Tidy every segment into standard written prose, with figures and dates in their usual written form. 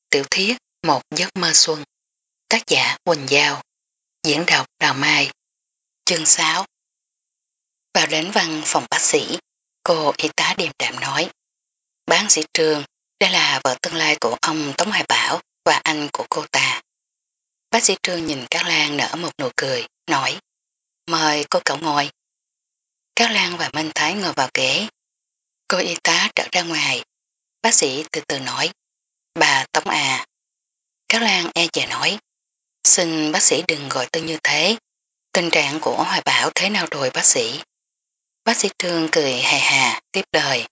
tiểu thuyết Một giấc mơ xuân. Tác giả Quỳnh Giao. Diễn đọc Đào Mai. Chương 6. Vào đến văn phòng bác sĩ, cô y tá điềm đạm nói: Bác sĩ Trương, đây là vợ tương lai của ông Tống Hoài Bảo và anh của cô ta. Bác sĩ Trương nhìn Cát Lan nở một nụ cười, nói: Mời cô cậu ngồi. Cát Lan và Minh Thái ngồi vào ghế. Cô y tá trở ra ngoài. Bác sĩ từ từ nói: Bà Tống à. Cát Lan e dè nói: Xin bác sĩ đừng gọi tôi như thế. Tình trạng của Hoài Bảo thế nào rồi bác sĩ? Bác sĩ Trương cười hài hà tiếp lời: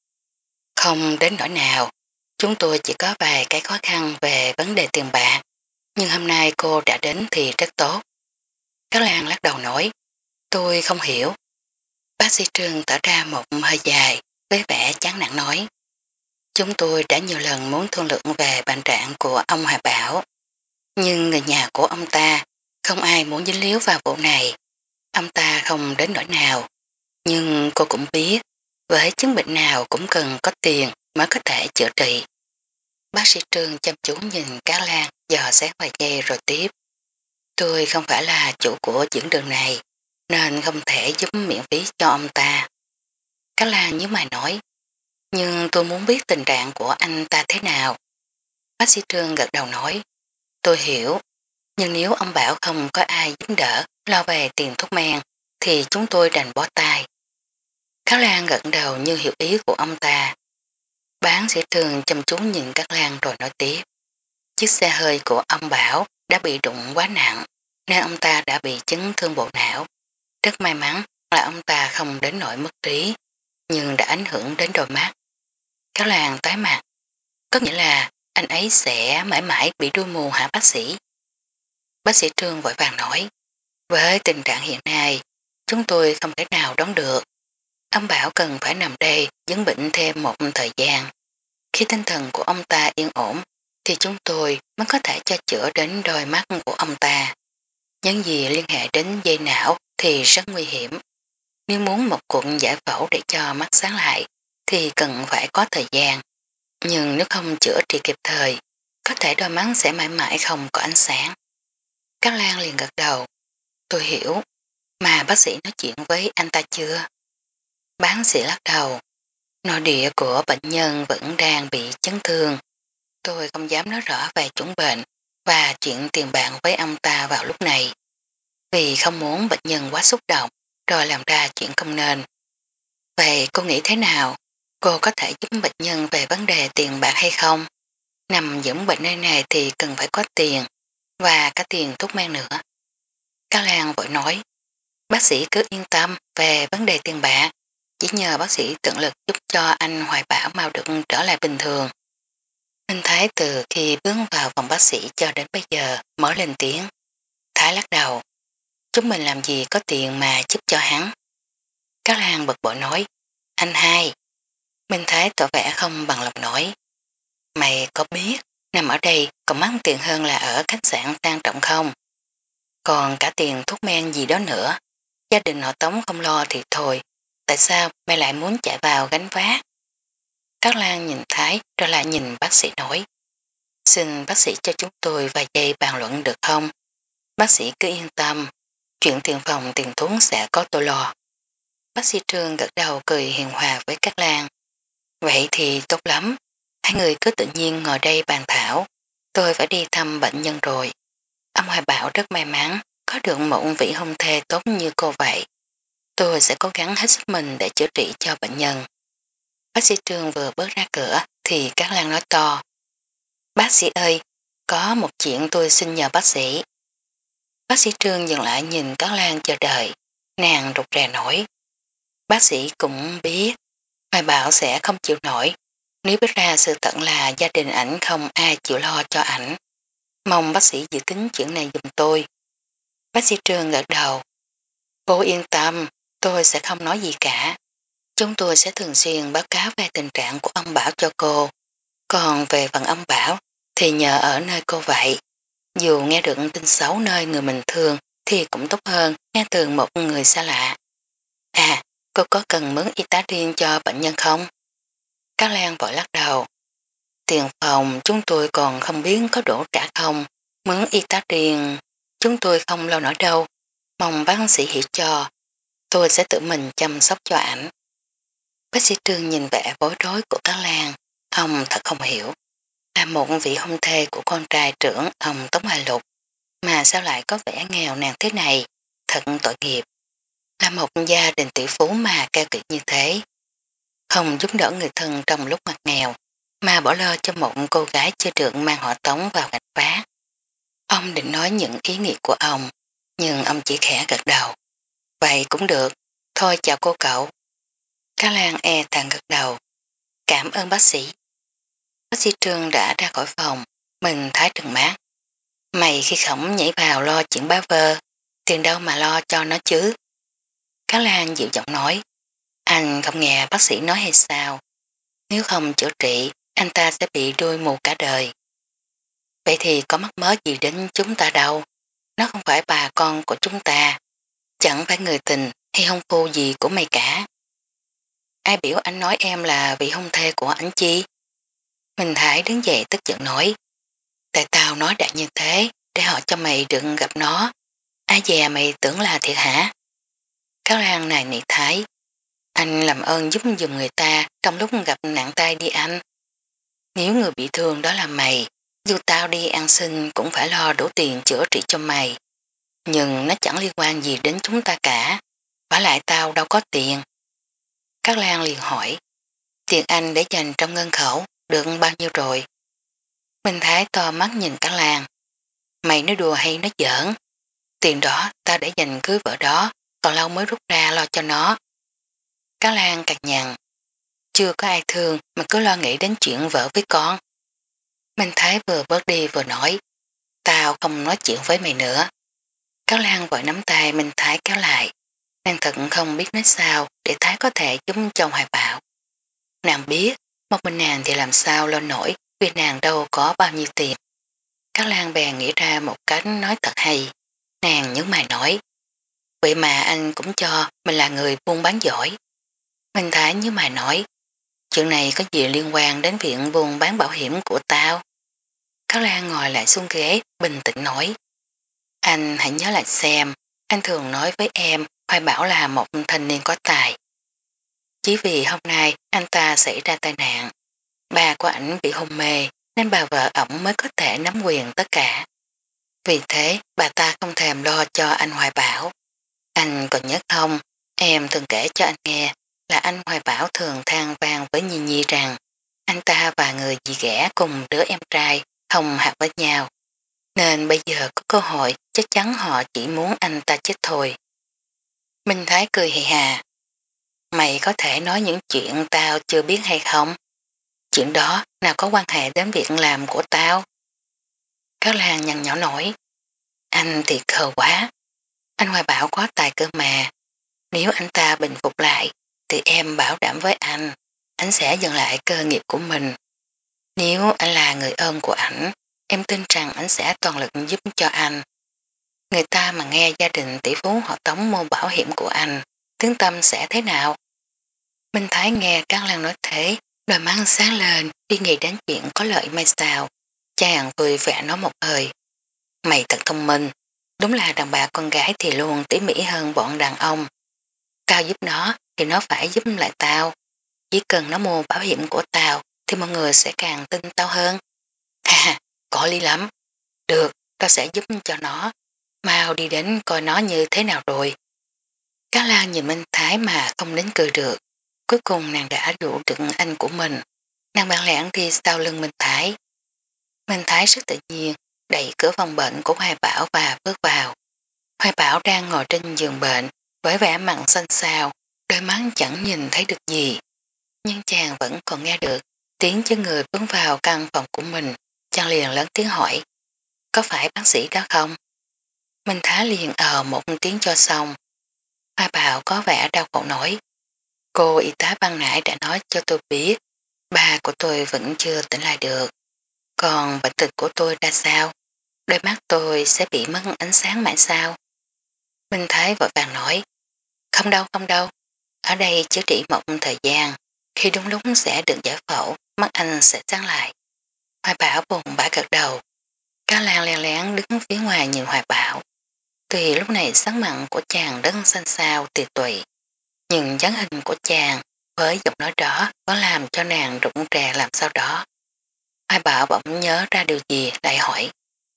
Không đến nỗi nào. Chúng tôi chỉ có vài cái khó khăn về vấn đề tiền bạc. Nhưng hôm nay cô đã đến thì rất tốt. Cát Lan lắc đầu nói: Tôi không hiểu. Bác sĩ Trương thở ra một hơi dài với vẻ chán nản nói: Chúng tôi đã nhiều lần muốn thương lượng về bệnh trạng của ông Hoài Bảo. Nhưng người nhà của ông ta không ai muốn dính líu vào vụ này. Ông ta không đến nỗi nào. Nhưng cô cũng biết với chứng bệnh nào cũng cần có tiền mới có thể chữa trị. Bác sĩ Trương chăm chú nhìn Cát Lan dò xét vài giây rồi tiếp: Tôi không phải là chủ của dưỡng đường này nên không thể giúp miễn phí cho ông ta. Cát Lan nhíu mày nói: Nhưng tôi muốn biết tình trạng của anh ta thế nào. Bác sĩ Trương gật đầu nói: Tôi hiểu. Nhưng nếu ông bảo không có ai giúp đỡ lo về tiền thuốc men thì chúng tôi đành bó tay. Cát Lan gật đầu như hiểu ý của ông ta. Bác sĩ Trương chăm chú nhìn Cát Lan rồi nói tiếp: Chiếc xe hơi của ông Bảo đã bị đụng quá nặng nên ông ta đã bị chấn thương bộ não. Rất may mắn là ông ta không đến nỗi mất trí nhưng đã ảnh hưởng đến đôi mắt. Cát Lan tái mặt: Có nghĩa là anh ấy sẽ mãi mãi bị đuôi mù hả bác sĩ? Bác sĩ Trương vội vàng nói: Với tình trạng hiện nay chúng tôi không thể nào đoán được. Ông Bảo cần phải nằm đây dưỡng bệnh thêm một thời gian. Khi tinh thần của ông ta yên ổn thì chúng tôi mới có thể cho chữa đến đôi mắt của ông ta. Những gì liên hệ đến dây não thì rất nguy hiểm. Nếu muốn một cuộc giải phẫu để cho mắt sáng lại thì cần phải có thời gian. Nhưng nếu không chữa trị kịp thời, có thể đôi mắt sẽ mãi mãi không có ánh sáng. Cát Lan liền gật đầu: Tôi hiểu. Mà bác sĩ nói chuyện với anh ta chưa? Bác sĩ lắc đầu: Nội địa của bệnh nhân vẫn đang bị chấn thương. Tôi không dám nói rõ về chủng bệnh và chuyện tiền bạc với ông ta vào lúc này. Vì không muốn bệnh nhân quá xúc động rồi làm ra chuyện không nên. Vậy cô nghĩ thế nào? Cô có thể giúp bệnh nhân về vấn đề tiền bạc hay không? Nằm dưỡng bệnh nơi này thì cần phải có tiền và cả tiền thuốc men nữa. Cát Lan vội nói: Bác sĩ cứ yên tâm về vấn đề tiền bạc. Chỉ nhờ bác sĩ tận lực giúp cho anh Hoài Bảo mau được trở lại bình thường. Minh Thái từ khi bước vào phòng bác sĩ cho đến bây giờ mới lên tiếng. Thái lắc đầu: Chúng mình làm gì có tiền mà giúp cho hắn. Cát Lan bực bội nói: Anh hai. Minh Thái tỏ vẻ không bằng lòng nói: Mày có biết nằm ở đây còn mắc tiền hơn là ở khách sạn sang trọng không? Còn cả tiền thuốc men gì đó nữa. Gia đình họ Tống không lo thì thôi. Tại sao mày lại muốn chạy vào gánh vác? Cát Lan nhìn Thái rồi lại nhìn bác sĩ nói: Xin bác sĩ cho chúng tôi vài giây bàn luận được không? Bác sĩ cứ yên tâm. Chuyện tiền phòng tiền thuốc sẽ có tôi lo. Bác sĩ Trương gật đầu cười hiền hòa với Cát Lan. Vậy thì tốt lắm. Hai người cứ tự nhiên ngồi đây bàn thảo. Tôi phải đi thăm bệnh nhân rồi. Ông Hoài Bảo rất may mắn có được một vị hôn thê tốt như cô vậy. Tôi sẽ cố gắng hết sức mình để chữa trị cho bệnh nhân. Bác sĩ Trương vừa bước ra cửa thì Cát Lan nói to: Bác sĩ ơi, có một chuyện tôi xin nhờ bác sĩ. Bác sĩ Trương dừng lại nhìn Cát Lan chờ đợi. Nàng rụt rè nổi. Bác sĩ cũng biết Hoài Bảo sẽ không chịu nổi nếu biết ra sự thật là gia đình ảnh không ai chịu lo cho ảnh. Mong bác sĩ dự tính chuyện này giùm tôi. Bác sĩ Trương gật đầu: Cô yên tâm, tôi sẽ không nói gì cả. Chúng tôi sẽ thường xuyên báo cáo về tình trạng của ông Bảo cho cô. Còn về phần ông Bảo thì nhờ ở nơi cô vậy. Dù nghe được tin xấu nơi người mình thương thì cũng tốt hơn nghe từ một người xa lạ. À, cô có cần mướn y tá riêng cho bệnh nhân không? Cát Lan vội lắc đầu. Tiền phòng chúng tôi còn không biết có đủ trả không, mướn y tá riêng, chúng tôi không lo nổi đâu, mong bác sĩ hiểu cho, tôi sẽ tự mình chăm sóc cho ảnh. Bác sĩ Trương nhìn vẻ bối rối của các Lan, ông thật không hiểu, là một vị hôn thê của con trai trưởng ông Tống Hoài Lục, mà sao lại có vẻ nghèo nàn thế này, thật tội nghiệp. Là một gia đình tỷ phú mà keo kiệt như thế, không giúp đỡ người thân trong lúc ngặt nghèo, mà bỏ lơ cho một cô gái chưa được mang họ Tống vào gạch vá. Ông định nói những ý nghĩ của ông, nhưng ông chỉ khẽ gật đầu. Vậy cũng được, thôi chào cô cậu. Cá Lan e thằng gật đầu. Cảm ơn bác sĩ. Bác sĩ Trương đã ra khỏi phòng, mình thái trừng mát. Mày khi khổng nhảy vào lo chuyện bá vơ, tiền đâu mà lo cho nó chứ. Cá Lan dịu giọng nói, anh không nghe bác sĩ nói hay sao, nếu không chữa trị, anh ta sẽ bị đuôi mù cả đời. Vậy thì có mắc mớ gì đến chúng ta đâu, nó không phải bà con của chúng ta, chẳng phải người tình hay hôn phu gì của mày cả. Ai biểu anh nói em là vị hôn thê của ảnh chi? Minh Thái đứng dậy tức giận nói, tại tao nói đại như thế để họ cho mày đừng gặp nó, ai dè mày tưởng là thiệt hả? Cáo Lan này nị Thái, anh làm ơn giúp giùm người ta trong lúc gặp nạn tai đi anh. Nếu người bị thương đó là mày, dù tao đi ăn xin cũng phải lo đủ tiền chữa trị cho mày. Nhưng nó chẳng liên quan gì đến chúng ta cả, vả lại tao đâu có tiền. Các Lan liền hỏi, tiền anh để dành trong ngân khẩu, được bao nhiêu rồi? Minh Thái to mắt nhìn Các Lan, mày nói đùa hay nói giỡn? Tiền đó tao để dành cưới vợ đó, còn lâu mới rút ra lo cho nó. Các Lan cằn nhằn, chưa có ai thương mà cứ lo nghĩ đến chuyện vợ với con. Minh Thái vừa bớt đi vừa nói, tao không nói chuyện với mày nữa. Cáo Lan vội nắm tay Minh Thái kéo lại. Nàng thật không biết nói sao để Thái có thể giúp chồng Hoài Bảo. Nàng biết, một mình nàng thì làm sao lo nổi vì nàng đâu có bao nhiêu tiền. Cáo Lan bèn nghĩ ra một cách nói thật hay. Nàng nhớ mày nói, vậy mà anh cũng cho mình là người buôn bán giỏi. Minh Thái nhớ mày nói, chuyện này có gì liên quan đến viện buôn bán bảo hiểm của tao? Cáo Lan ngồi lại xuống ghế, bình tĩnh nói. Anh hãy nhớ lại xem, anh thường nói với em Hoài Bảo là một thanh niên có tài. Chỉ vì hôm nay anh ta xảy ra tai nạn, bà của ảnh bị hôn mê nên bà vợ ổng mới có thể nắm quyền tất cả. Vì thế bà ta không thèm lo cho anh Hoài Bảo. Anh còn nhớ không, em thường kể cho anh nghe là anh Hoài Bảo thường than vang với Nhi Nhi rằng anh ta và người dì ghẻ cùng đứa em trai không hợp với nhau. Nên bây giờ có cơ hội chắc chắn họ chỉ muốn anh ta chết thôi. Minh Thái cười hì hà. Mày có thể nói những chuyện tao chưa biết hay không? Chuyện đó nào có quan hệ đến việc làm của tao? Cáo Lan nhăn nhỏ nổi. Anh thiệt khờ quá. Anh Hoài Bảo có tài cơ mà. Nếu anh ta bình phục lại thì em bảo đảm với anh sẽ dừng lại cơ nghiệp của mình. Nếu anh là người ơn của ảnh, em tin rằng anh sẽ toàn lực giúp cho anh. Người ta mà nghe gia đình tỷ phú họ Tống mua bảo hiểm của anh, tiếng tâm sẽ thế nào? Minh Thái nghe Cát Lan nói thế, đôi mắt sáng lên, đi nghĩ đến chuyện có lợi mai sao. Chàng vui vẻ nói một hơi. Mày thật thông minh, đúng là đàn bà con gái thì luôn tỉ mỉ hơn bọn đàn ông. Tao giúp nó thì nó phải giúp lại tao. Chỉ cần nó mua bảo hiểm của tao thì mọi người sẽ càng tin tao hơn. Ha, có lý lắm. Được, tao sẽ giúp cho nó. Mau đi đến coi nó như thế nào rồi. Cá Lan nhìn Minh Thái mà không đến cười được. Cuối cùng nàng đã dụ được anh của mình. Nàng bản lẽn đi sau lưng Minh Thái. Minh Thái rất tự nhiên đẩy cửa phòng bệnh của Hoài Bảo và bước vào. Hoài Bảo đang ngồi trên giường bệnh với vẻ mặn xanh xao, đôi mắt chẳng nhìn thấy được gì. Nhưng chàng vẫn còn nghe được tiếng cho người bước vào căn phòng của mình. Chàng liền lớn tiếng hỏi, có phải bác sĩ đó không? Minh Thái liền một tiếng cho xong. Hoài Bảo có vẻ đau khổ nổi. Cô y tá ban nãy đã nói cho tôi biết ba của tôi vẫn chưa tỉnh lại được. Còn bệnh tình của tôi ra sao? Đôi mắt tôi sẽ bị mất ánh sáng mãi sao? Minh Thái vội vàng nói. Không đâu, không đâu. Ở đây chữa trị một thời gian. Khi đúng lúc sẽ được giải phẫu, mắt anh sẽ sáng lại. Hoài Bảo buồn bã gật đầu. Cá Lan len lén đứng phía ngoài nhìn Hoài Bảo. Tuy lúc này sắc mặn của chàng rất xanh xao tiệt tụy, nhưng dáng hình của chàng với giọng nói đó có làm cho nàng rụng rè làm sao đó. Hoài Bảo bỗng nhớ ra điều gì lại hỏi.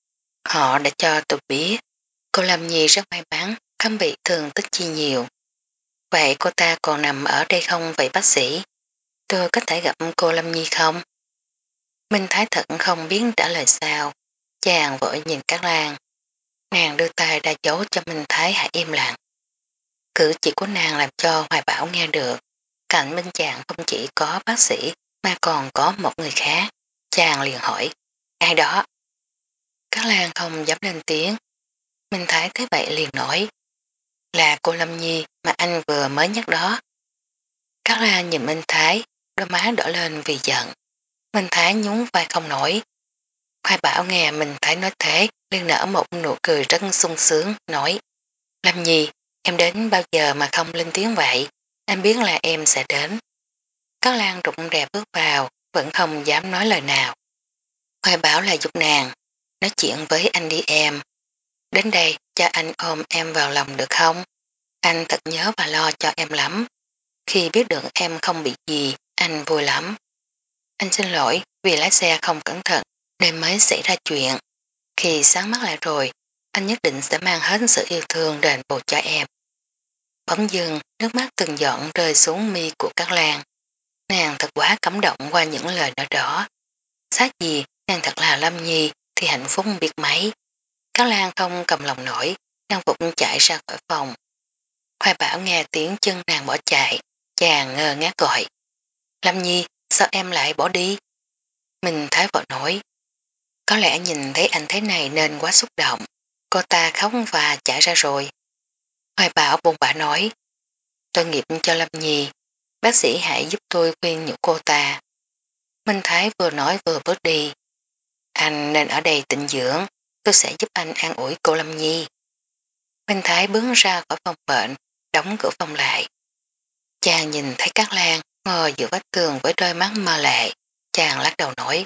Họ đã cho tôi biết cô Lâm Nhi rất may mắn, không bị thương tích chi nhiều. Vậy cô ta còn nằm ở đây không vậy bác sĩ? Tôi có thể gặp cô Lâm Nhi không? Minh Thái thật không biết trả lời sao. Chàng vội nhìn Cát Lan. Nàng đưa tay ra dấu cho Minh Thái hãy im lặng. Cử chỉ của nàng làm cho Hoài Bảo nghe được. Cạnh bên chàng không chỉ có bác sĩ mà còn có một người khác. Chàng liền hỏi. Ai đó? Cát Lan không dám lên tiếng. Minh Thái thấy vậy liền nói. Là cô Lâm Nhi mà anh vừa mới nhắc đó. Cát Lan nhìn Minh Thái, đôi má đỏ lên vì giận. Minh Thái nhún vai không nổi. Hoài Bảo nghe Minh Thái nói thế, liền nở một nụ cười rất sung sướng, nói. Lâm Nhi, em đến bao giờ mà không lên tiếng vậy? Anh biết là em sẽ đến. Cát Lan rụng rè bước vào, vẫn không dám nói lời nào. Hoài Bảo là giúp nàng, nói chuyện với anh đi em. Đến đây, cho anh ôm em vào lòng được không? Anh thật nhớ và lo cho em lắm. Khi biết được em không bị gì, anh vui lắm. Anh xin lỗi vì lái xe không cẩn thận nên mới xảy ra chuyện. Khi sáng mắt lại rồi, anh nhất định sẽ mang hết sự yêu thương đền bù cho em. Bỗng dưng, nước mắt từng giọt rơi xuống mi của Cát Lan. Nàng thật quá cảm động qua những lời nói đó. Xác gì, nàng thật là Lâm Nhi thì hạnh phúc biết mấy. Cát Lan không cầm lòng nổi, nàng vụt chạy ra khỏi phòng. Hoài Bảo nghe tiếng chân nàng bỏ chạy, chàng ngơ ngác gọi. Lâm Nhi, sao em lại bỏ đi? Mình thái vợ nói. Có lẽ nhìn thấy anh thế này nên quá xúc động. Cô ta khóc và chạy ra rồi. Hoài Bảo buồn bã nói. Tôi nghiệp cho Lâm Nhi. Bác sĩ hãy giúp tôi khuyên nhủ cô ta. Minh Thái vừa nói vừa bước đi. Anh nên ở đây tịnh dưỡng. Tôi sẽ giúp anh an ủi cô Lâm Nhi. Minh Thái bước ra khỏi phòng bệnh, đóng cửa phòng lại. Chàng nhìn thấy Cát Lan ngồi giữa vách tường với đôi mắt mơ lệ. Chàng lắc đầu nói.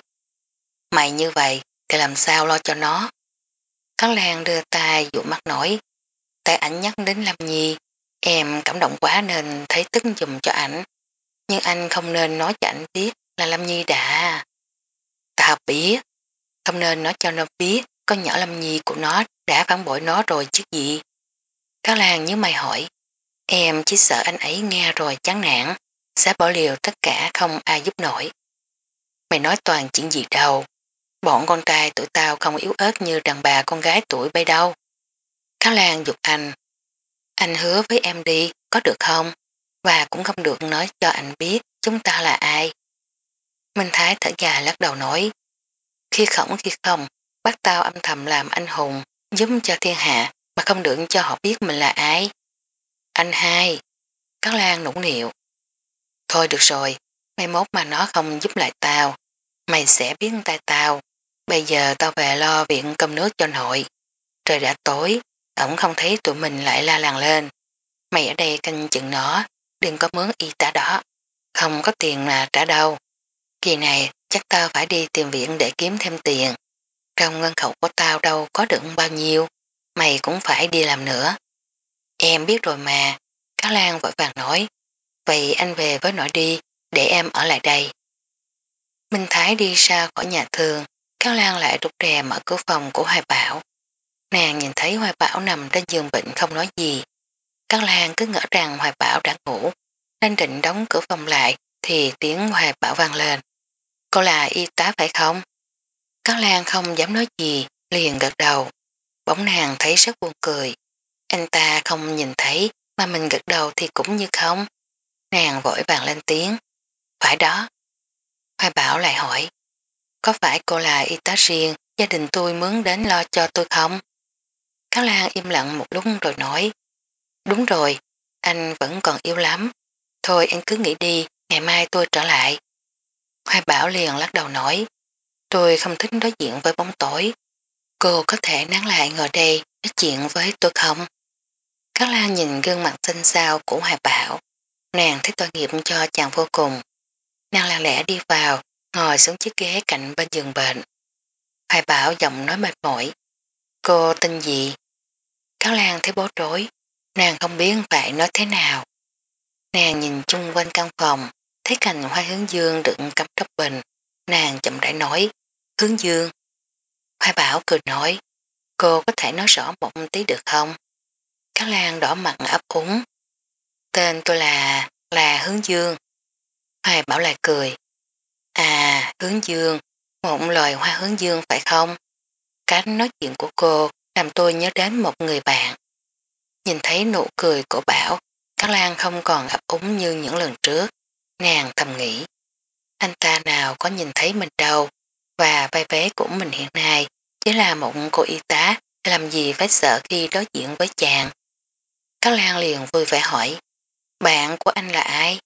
Mày như vậy thì làm sao lo cho nó? Cát Lan đưa tay dụ mắt nói. Tại ảnh nhắc đến Lâm Nhi, em cảm động quá nên thấy tức giùm cho ảnh. Nhưng anh không nên nói cho ảnh biết là Lâm Nhi đã. Ta biết, không nên nói cho nó biết con nhỏ Lâm Nhi của nó đã phản bội nó rồi chứ gì. Cát Lan nhớ mày hỏi. Em chỉ sợ anh ấy nghe rồi chán nản, sẽ bỏ liều tất cả không ai giúp nổi. Mày nói toàn chuyện gì đâu. Bọn con trai tụi tao không yếu ớt như đàn bà con gái tuổi bây đâu. Cát Lan giục anh. Anh hứa với em đi, có được không? Và cũng không được nói cho anh biết chúng ta là ai. Minh Thái thở dài lắc đầu nói. Khi khổng khi không, bắt tao âm thầm làm anh hùng, giúp cho thiên hạ mà không được cho họ biết mình là ai. Anh hai. Cát Lan nũng nịu. Thôi được rồi, mai mốt mà nó không giúp lại tao, mày sẽ biết tay tao. Bây giờ tao về lo viện cơm nước cho nội. Trời đã tối, ổng không thấy tụi mình lại la làng lên. Mày ở đây canh chừng nó, đừng có mướn y tá đó. Không có tiền mà trả đâu. Kỳ này chắc tao phải đi tìm viện để kiếm thêm tiền. Trong ngân khẩu của tao đâu có được bao nhiêu, mày cũng phải đi làm nữa. Em biết rồi mà, Cá Lan vội vàng nói. Vậy anh về với nội đi, để em ở lại đây. Minh Thái đi ra khỏi nhà thường, Cao Lan lại rụt rè mở cửa phòng của Hoài Bảo. Nàng nhìn thấy Hoài Bảo nằm trên giường bệnh không nói gì. Cao Lan cứ ngỡ rằng Hoài Bảo đã ngủ, nên định đóng cửa phòng lại thì tiếng Hoài Bảo vang lên. Cô là y tá phải không? Cao Lan không dám nói gì, liền gật đầu. Bỗng nàng thấy rất buồn cười. Anh ta không nhìn thấy mà mình gật đầu thì cũng như không. Nàng vội vàng lên tiếng. Phải đó. Hoài Bảo lại hỏi. Có phải cô là y tá riêng gia đình tôi mướn đến lo cho tôi không? Cáo Lan im lặng một lúc rồi nói. Đúng rồi, anh vẫn còn yêu lắm. Thôi anh cứ nghỉ đi, ngày mai tôi trở lại. Hoài Bảo liền lắc đầu nói. Tôi không thích đối diện với bóng tối. Cô có thể nán lại ngồi đây nói chuyện với tôi không? Cáo Lan nhìn gương mặt xinh xao của Hoài Bảo. Nàng thấy tội nghiệp cho chàng vô cùng. Nàng lặng lẽ đi vào, ngồi xuống chiếc ghế cạnh bên giường bệnh. Hoài Bảo giọng nói mệt mỏi. Cô tên gì? Cáo Lan thấy bối rối, nàng không biết phải nói thế nào. Nàng nhìn chung quanh căn phòng, thấy cành hoa hướng dương đựng cắm trong bình. Nàng chậm rãi nói, hướng dương. Hoài Bảo cười nói, cô có thể nói rõ một tí được không? Cáo Lan đỏ mặt ấp úng. Tên tôi là Hướng Dương. Hoài Bảo lại cười. À, Hướng Dương, một loài hoa hướng dương phải không? Cách nói chuyện của cô làm tôi nhớ đến một người bạn. Nhìn thấy nụ cười của Bảo, Cáo Lan không còn ấp úng như những lần trước. Nàng thầm nghĩ, anh ta nào có nhìn thấy mình đâu, và vai vế của mình hiện nay chỉ là một cô y tá, làm gì phải sợ khi đối diện với chàng. Cáo Lan liền vui vẻ hỏi, bạn của anh là ai?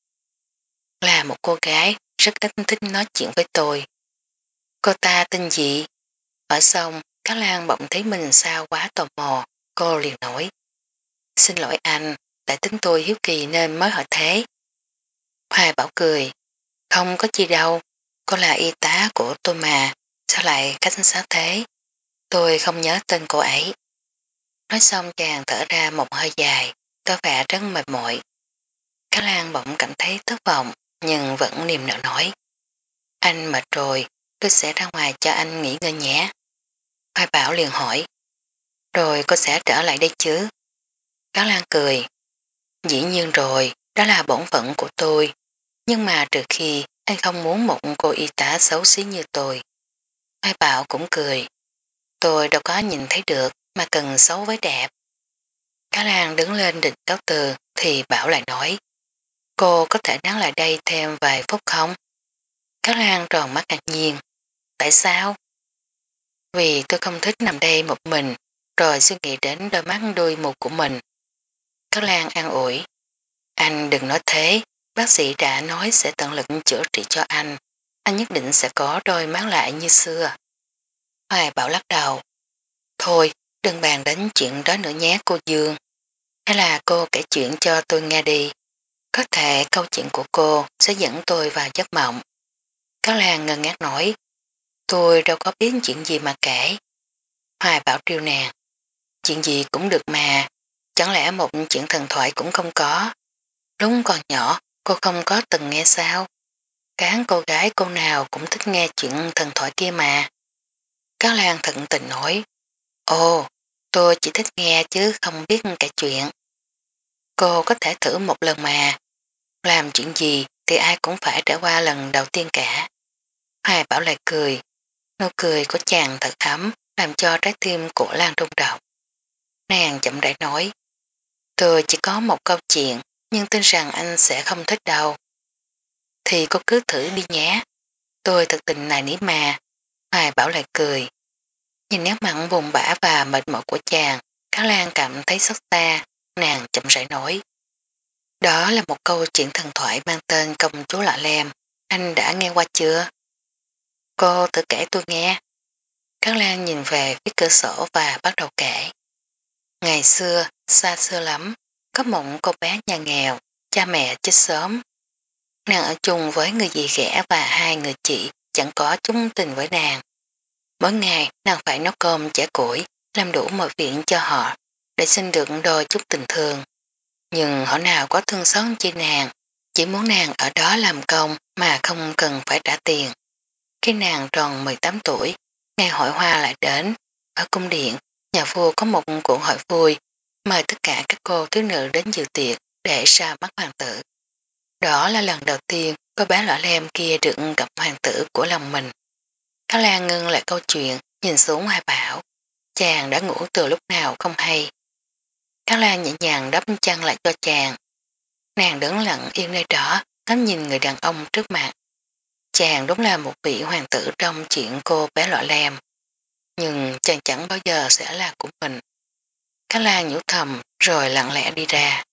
Là một cô gái rất ít thích nói chuyện với tôi. Cô ta tên gì? Hỏi xong, Cáo Lan bỗng thấy mình sao quá tò mò, cô liền nói. Xin lỗi anh, tại tính tôi hiếu kỳ nên mới hỏi thế. Hoài Bảo cười, không có chi đâu, cô là y tá của tôi mà, sao lại cách xáo thế? Tôi không nhớ tên cô ấy. Nói xong chàng thở ra một hơi dài, có vẻ rất mệt mỏi. Cáo Lan bỗng cảm thấy thất vọng, nhưng vẫn niềm nở nói. Anh mệt rồi, tôi sẽ ra ngoài cho anh nghỉ ngơi nhé. Hoài Bảo liền hỏi, rồi cô sẽ trở lại đây chứ? Cáo Lan cười, dĩ nhiên rồi, đó là bổn phận của tôi, nhưng mà trừ khi anh không muốn một cô y tá xấu xí như tôi. Hoài Bảo cũng cười, tôi đâu có nhìn thấy được mà cần xấu với đẹp. Cáo Lan đứng lên định cáo từ thì Bảo lại nói, cô có thể nán lại đây thêm vài phút không? Cáo Lan tròn mắt ngạc nhiên, tại sao? Vì tôi không thích nằm đây một mình, rồi suy nghĩ đến đôi mắt đuôi mù của mình. Cáo Lan an ủi, anh đừng nói thế, bác sĩ đã nói sẽ tận lực chữa trị cho anh nhất định sẽ có đôi mắt lại như xưa. Hoài Bảo lắc đầu, thôi đừng bàn đến chuyện đó nữa nhé cô Dương, hay là cô kể chuyện cho tôi nghe đi, có thể câu chuyện của cô sẽ dẫn tôi vào giấc mộng. Cáo Lan ngơ ngác nói, tôi đâu có biết chuyện gì mà kể. Hoài Bảo trêu nàng, chuyện gì cũng được mà, chẳng lẽ một chuyện thần thoại cũng không có. Lúc còn nhỏ, cô không có từng nghe sao? Cán cô gái cô nào cũng thích nghe chuyện thần thoại kia mà. Cáo Lan thận tình nói, ồ, tôi chỉ thích nghe chứ không biết kể chuyện. Cô có thể thử một lần mà, làm chuyện gì thì ai cũng phải trải qua lần đầu tiên cả. Hoài Bảo lại cười, nụ cười của chàng thật ấm, làm cho trái tim của Lan rung động. Nàng chậm rãi nói, tôi chỉ có một câu chuyện, nhưng tin rằng anh sẽ không thích đâu. Thì cô cứ thử đi nhé, tôi thật tình này nỉ mà. Hoài Bảo lại cười. Nhìn nét mặt buồn bã và mệt mỏi của chàng, Cáo Lan cảm thấy xót xa, nàng chậm rãi nói. Đó là một câu chuyện thần thoại mang tên Công chúa Lọ Lem, anh đã nghe qua chưa? Cô thử kể tôi nghe. Cáo Lan nhìn về phía cửa sổ và bắt đầu kể. Ngày xưa, xa xưa lắm, có một cô bé nhà nghèo, cha mẹ chết sớm. Nàng ở chung với người dì ghẻ và hai người chị chẳng có chung tình với nàng. Mỗi ngày nàng phải nấu cơm chẻ củi, làm đủ mọi việc cho họ, để xin được đôi chút tình thương. Nhưng họ nào có thương xót chi nàng, chỉ muốn nàng ở đó làm công mà không cần phải trả tiền. Khi nàng tròn 18 tuổi, ngày hội hoa lại đến. Ở cung điện, nhà vua có một cuộc hội vui, mời tất cả các cô thiếu nữ đến dự tiệc để ra mắt hoàng tử. Đó là lần đầu tiên cô bé Lọ Lem kia được gặp hoàng tử của lòng mình. Cáo Lan ngưng lại câu chuyện, nhìn xuống Hoài Bảo. Chàng đã ngủ từ lúc nào không hay. Cáo Lan nhẹ nhàng đắp chăn lại cho chàng. Nàng đứng lặng yên nơi đó, ngắm nhìn người đàn ông trước mặt. Chàng đúng là một vị hoàng tử trong chuyện cô bé Lọ Lem. Nhưng chàng chẳng bao giờ sẽ là của mình. Cáo Lan nhủ thầm rồi lặng lẽ đi ra.